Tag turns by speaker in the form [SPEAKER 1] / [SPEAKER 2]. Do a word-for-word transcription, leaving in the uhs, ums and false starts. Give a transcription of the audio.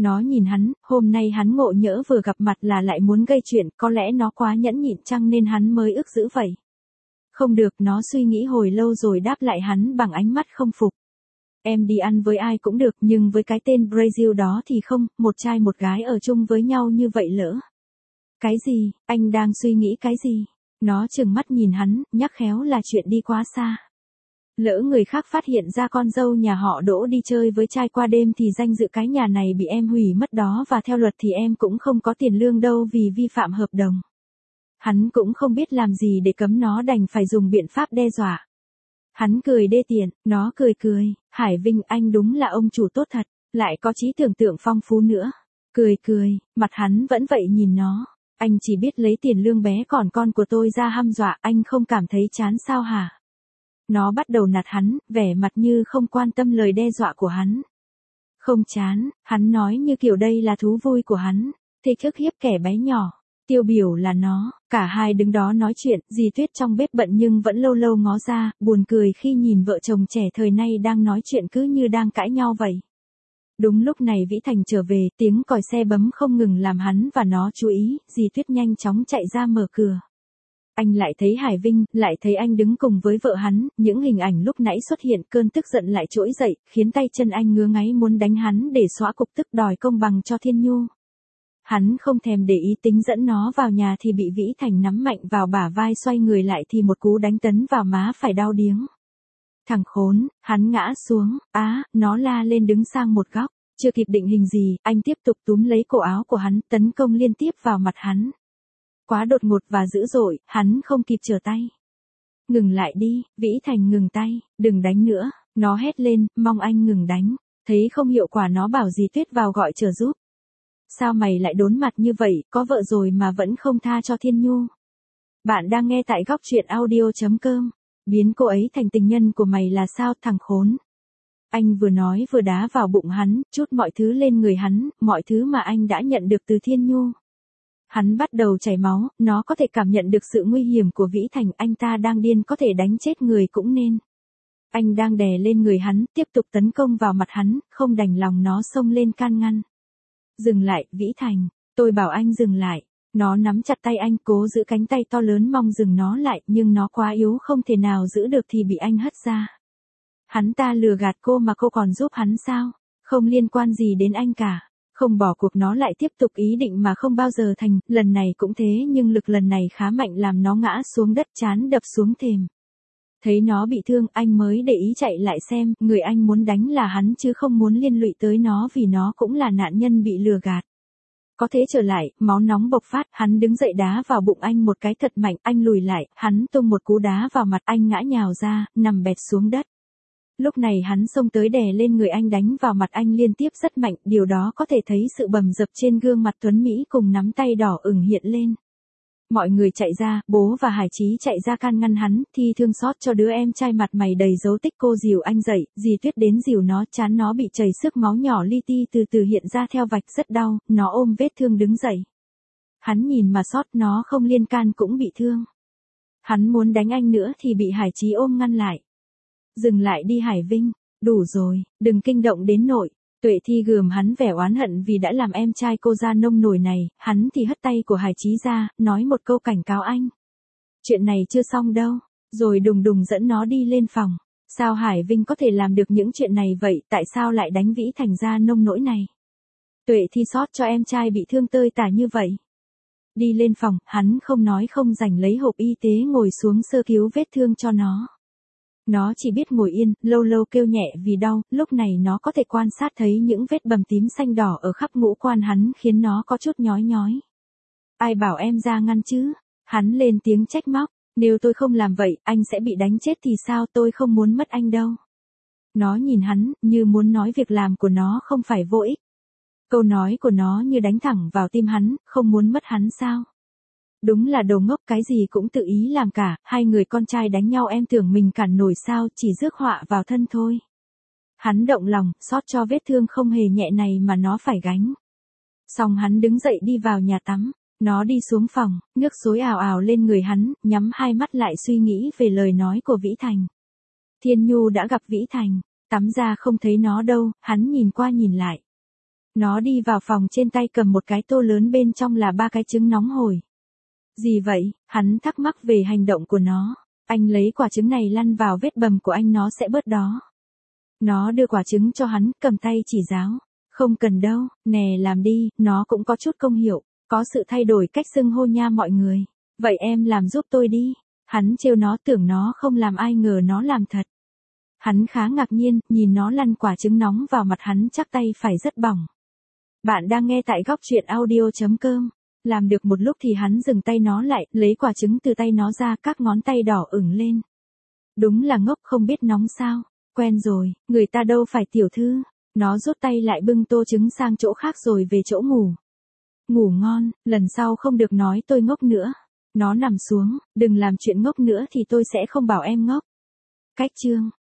[SPEAKER 1] Nó nhìn hắn, hôm nay hắn ngộ nhỡ vừa gặp mặt là lại muốn gây chuyện, có lẽ nó quá nhẫn nhịn chăng nên hắn mới ức giữ vậy. Không được, nó suy nghĩ hồi lâu rồi đáp lại hắn bằng ánh mắt không phục. Em đi ăn với ai cũng được, nhưng với cái tên Brazil đó thì không, một trai một gái ở chung với nhau như vậy lỡ. Cái gì, anh đang suy nghĩ cái gì? Nó trừng mắt nhìn hắn, nhắc khéo là chuyện đi quá xa. Lỡ người khác phát hiện ra con dâu nhà họ Đỗ đi chơi với trai qua đêm thì danh dự cái nhà này bị em hủy mất đó, và theo luật thì em cũng không có tiền lương đâu vì vi phạm hợp đồng. Hắn cũng không biết làm gì để cấm nó, đành phải dùng biện pháp đe dọa. Hắn cười đê tiện, nó cười cười, Hải Vinh anh đúng là ông chủ tốt thật, lại có trí tưởng tượng phong phú nữa. Cười cười, mặt hắn vẫn vậy nhìn nó, anh chỉ biết lấy tiền lương bé còn con của tôi ra hăm dọa, anh không cảm thấy chán sao hả? Nó bắt đầu nạt hắn, vẻ mặt như không quan tâm lời đe dọa của hắn. Không chán, hắn nói như kiểu đây là thú vui của hắn, thích ức hiếp kẻ bé nhỏ. Tiêu biểu là nó, cả hai đứng đó nói chuyện, dì Tuyết trong bếp bận nhưng vẫn lâu lâu ngó ra, buồn cười khi nhìn vợ chồng trẻ thời nay đang nói chuyện cứ như đang cãi nhau vậy. Đúng lúc này Vĩ Thành trở về, tiếng còi xe bấm không ngừng làm hắn và nó chú ý, dì Tuyết nhanh chóng chạy ra mở cửa. Anh lại thấy Hải Vinh, lại thấy anh đứng cùng với vợ hắn, những hình ảnh lúc nãy xuất hiện, cơn tức giận lại trỗi dậy, khiến tay chân anh ngứa ngáy muốn đánh hắn để xóa cục tức đòi công bằng cho Thiên Nhu. Hắn không thèm để ý, tính dẫn nó vào nhà thì bị Vĩ Thành nắm mạnh vào bả vai, xoay người lại thì một cú đánh tấn vào má phải đau điếng. Thằng khốn, hắn ngã xuống, á, nó la lên đứng sang một góc, chưa kịp định hình gì, anh tiếp tục túm lấy cổ áo của hắn, tấn công liên tiếp vào mặt hắn. Quá đột ngột và dữ dội, hắn không kịp trở tay. Ngừng lại đi, Vĩ Thành ngừng tay, đừng đánh nữa, nó hét lên, mong anh ngừng đánh, thấy không hiệu quả nó bảo dì Tuyết vào gọi trợ giúp. Sao mày lại đốn mặt như vậy, có vợ rồi mà vẫn không tha cho Thiên Nhu? Bạn đang nghe tại góc truyện audio chấm com. Biến cô ấy thành tình nhân của mày là sao, thằng khốn? Anh vừa nói vừa đá vào bụng hắn, trút mọi thứ lên người hắn, mọi thứ mà anh đã nhận được từ Thiên Nhu. Hắn bắt đầu chảy máu, nó có thể cảm nhận được sự nguy hiểm của Vĩ Thành, anh ta đang điên, có thể đánh chết người cũng nên. Anh đang đè lên người hắn, tiếp tục tấn công vào mặt hắn, không đành lòng nó xông lên can ngăn. Dừng lại, Vĩ Thành, tôi bảo anh dừng lại. Nó nắm chặt tay anh, cố giữ cánh tay to lớn mong dừng nó lại, nhưng nó quá yếu không thể nào giữ được thì bị anh hất ra. Hắn ta lừa gạt cô mà cô còn giúp hắn sao? Không liên quan gì đến anh cả. Không bỏ cuộc, nó lại tiếp tục ý định mà không bao giờ thành, lần này cũng thế nhưng lực lần này khá mạnh làm nó ngã xuống đất, trán đập xuống thềm. Thấy nó bị thương, anh mới để ý chạy lại xem, người anh muốn đánh là hắn chứ không muốn liên lụy tới nó vì nó cũng là nạn nhân bị lừa gạt. Có thế trở lại, máu nóng bộc phát, hắn đứng dậy đá vào bụng anh một cái thật mạnh, anh lùi lại, hắn tung một cú đá vào mặt, anh ngã nhào ra, nằm bẹp xuống đất. Lúc này hắn xông tới đè lên người anh, đánh vào mặt anh liên tiếp rất mạnh, điều đó có thể thấy sự bầm dập trên gương mặt tuấn Mỹ cùng nắm tay đỏ ửng hiện lên. Mọi người chạy ra, bố và Hải Chí chạy ra can ngăn hắn, thi thương xót cho đứa em trai mặt mày đầy dấu tích. Cô dìu anh dậy, dì Tuyết đến dìu nó, trán nó bị chảy xước, máu nhỏ li ti từ từ hiện ra theo vạch, rất đau, nó ôm vết thương đứng dậy. Hắn nhìn mà xót, nó không liên can cũng bị thương. Hắn muốn đánh anh nữa thì bị Hải Chí ôm ngăn lại. Dừng lại đi Hải Vinh, đủ rồi, đừng kinh động đến nội. Tuệ Thi gườm hắn vẻ oán hận vì đã làm em trai cô ra nông nổi này, hắn thì hất tay của Hải Chí ra, nói một câu cảnh cáo anh. Chuyện này chưa xong đâu, rồi đùng đùng dẫn nó đi lên phòng. Sao Hải Vinh có thể làm được những chuyện này vậy, tại sao lại đánh Vĩ Thành ra nông nỗi này? Tuệ Thi xót cho em trai bị thương tơi tả như vậy. Đi lên phòng, hắn không nói không rảnh lấy hộp y tế ngồi xuống sơ cứu vết thương cho nó. Nó chỉ biết ngồi yên, lâu lâu kêu nhẹ vì đau, lúc này nó có thể quan sát thấy những vết bầm tím xanh đỏ ở khắp ngũ quan hắn khiến nó có chút nhói nhói. Ai bảo em ra ngăn chứ? Hắn lên tiếng trách móc, nếu tôi không làm vậy, anh sẽ bị đánh chết thì sao, tôi không muốn mất anh đâu. Nó nhìn hắn, như muốn nói việc làm của nó không phải vô ích. Câu nói của nó như đánh thẳng vào tim hắn, không muốn mất hắn sao? Đúng là đồ ngốc, cái gì cũng tự ý làm cả, hai người con trai đánh nhau em tưởng mình cản nổi sao, chỉ rước họa vào thân thôi. Hắn động lòng, xót cho vết thương không hề nhẹ này mà nó phải gánh. Xong hắn đứng dậy đi vào nhà tắm, nó đi xuống phòng, nước xối ào ào lên người hắn, nhắm hai mắt lại suy nghĩ về lời nói của Vĩ Thành. Thiên Nhu đã gặp Vĩ Thành, tắm ra không thấy nó đâu, hắn nhìn qua nhìn lại. Nó đi vào phòng, trên tay cầm một cái tô lớn, bên trong là ba cái trứng nóng hổi. Gì vậy? Hắn thắc mắc về hành động của nó. Anh lấy quả trứng này lăn vào vết bầm của anh, nó sẽ bớt đó. Nó đưa quả trứng cho hắn, cầm tay chỉ giáo. Không cần đâu, nè làm đi, nó cũng có chút công hiệu, có sự thay đổi cách xưng hô nha mọi người. Vậy em làm giúp tôi đi. Hắn trêu nó, tưởng nó không làm, ai ngờ nó làm thật. Hắn khá ngạc nhiên, nhìn nó lăn quả trứng nóng vào mặt hắn, chắc tay phải rất bỏng. Bạn đang nghe tại góc truyện audio.com. Làm được một lúc thì hắn dừng tay nó lại, lấy quả trứng từ tay nó ra, các ngón tay đỏ ửng lên. Đúng là ngốc, không biết nóng sao. Quen rồi, người ta đâu phải tiểu thư. Nó rút tay lại, bưng tô trứng sang chỗ khác rồi về chỗ ngủ. Ngủ ngon, lần sau không được nói tôi ngốc nữa. Nó nằm xuống, đừng làm chuyện ngốc nữa thì tôi sẽ không bảo em ngốc. Cách chương